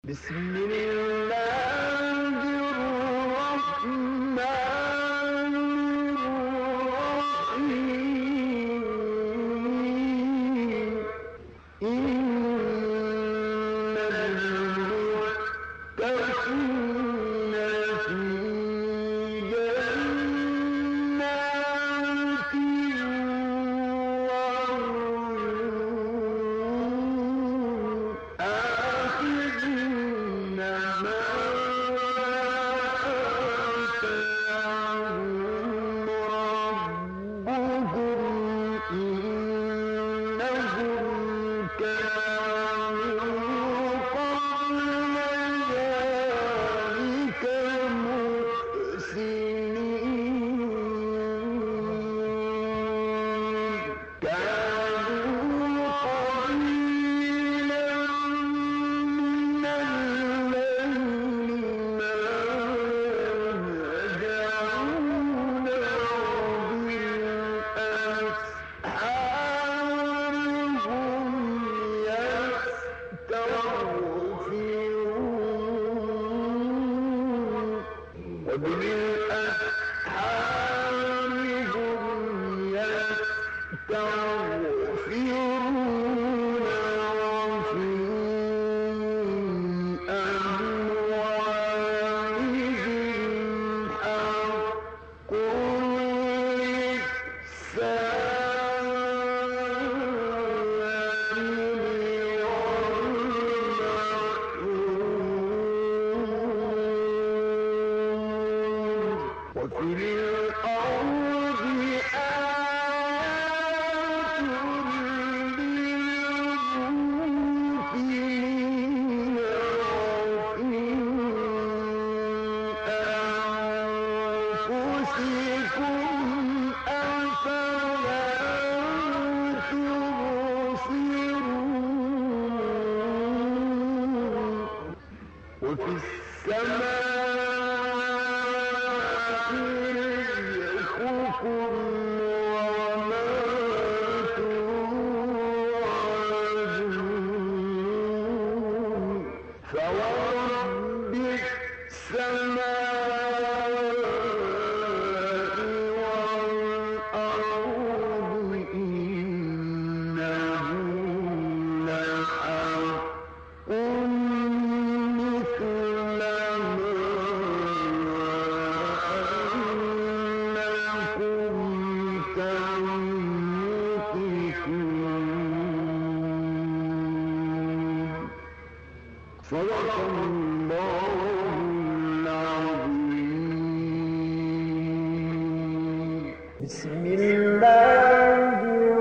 بسم الله الرحمن الرحيم إن المتقين في جنات وعيون آخذين ما آتاهم ربهم إنهم كانوا قبل ذلك محسنين كانوا قليلا من الليل ما يهجعون وبالأسحار هم يستغفرون وفي أموالهم حق للسائل والمحروم وفي الأرض آيات للموقنين وفي أنفسكم أفلا تبصرون وفي السماء رزقكم وما توعدون فورب السماء والأرض إنه لحق مثل ما أنكم تنطقون صدق الله العظيم بسم الله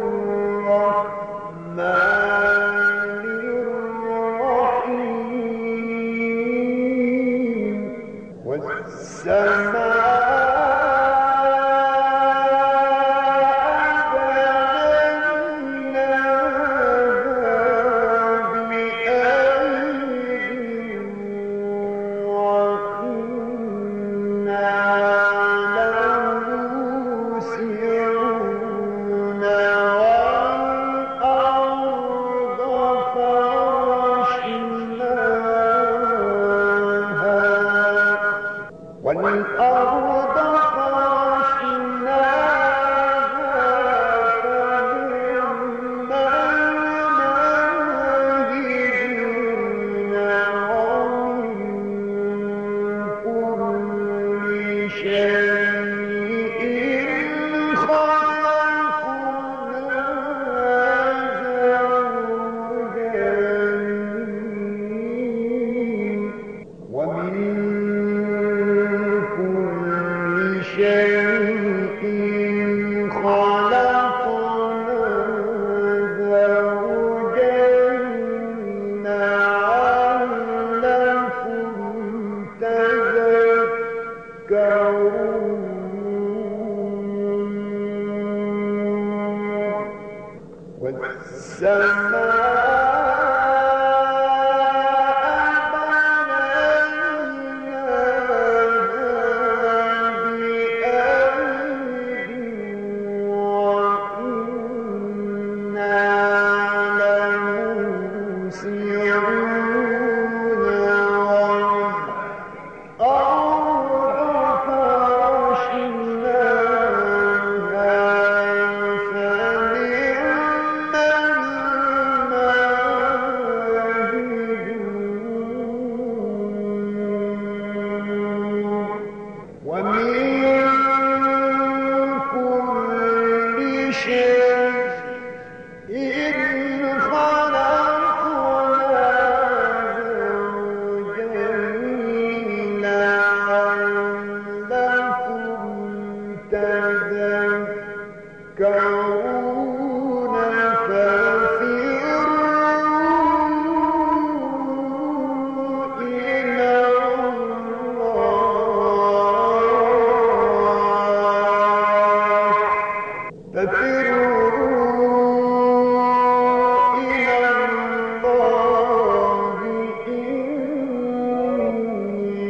الرحمن الرحيم والسماء بنيناها بأيد وإنا لموسعون والأرض فرشناها فنعم الماهدون ومن كل شيء خلقنا زوجين ومن كل شيء خلقنا زوجين لعلكم تذكرون وإنا لموسعون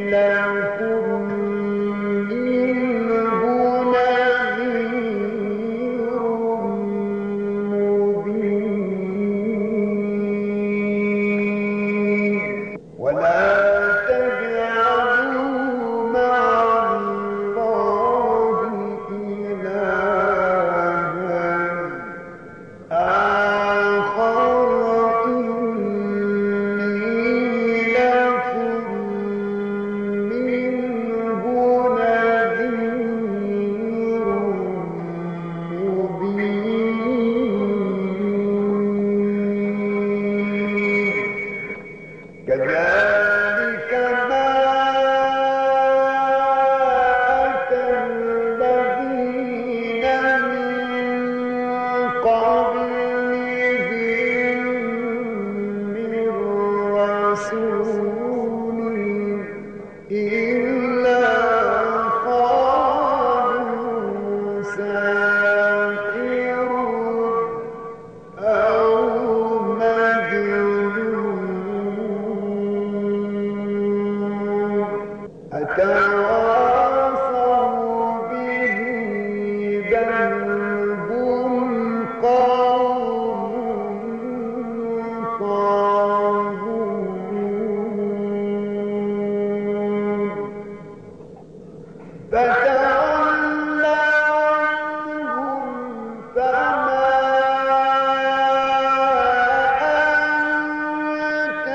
لكم منه نذير مبين ولا تجعلوا مع الله إلها آخر إني لكم منه نذير مبين كذلك ما أتى الذين من قبلهم من رسول إلا قالوا ساحر أو مجنون أتواصوا به بل هم قوم طاغون فتول عنهم فما أنت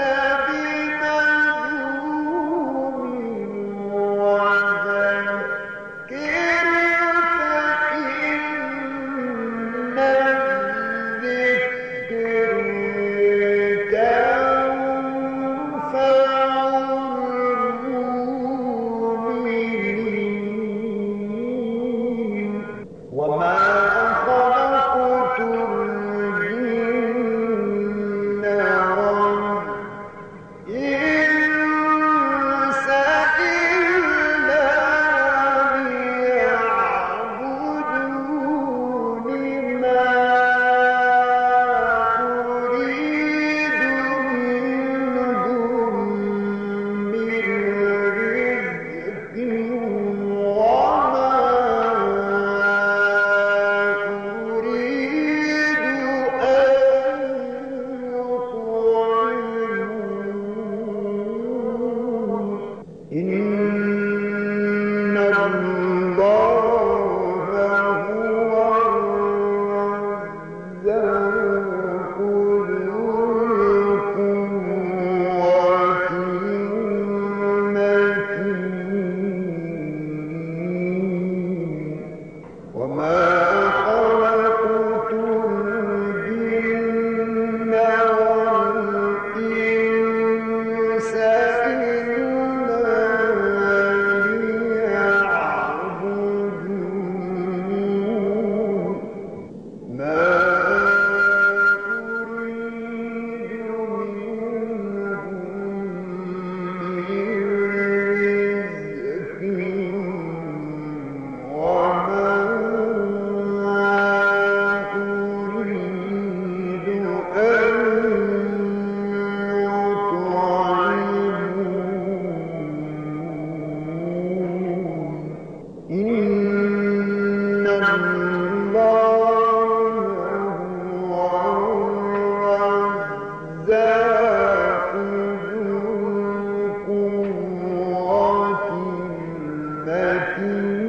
بملوم وذكر فإن الذكر تنفع المؤمنين وما خلقت الجن والإنس إلا ليعبدون ما أريد منهم من رزق وما أريد أن يطعمون إن الله هو الرزاق ذو القوة المتين وما خلقت الجن والإنس إلا ليعبدون ما أريد منهم من رزق وما أريد أن يطعمون إن الله هو الرزاق ذو القوة المتين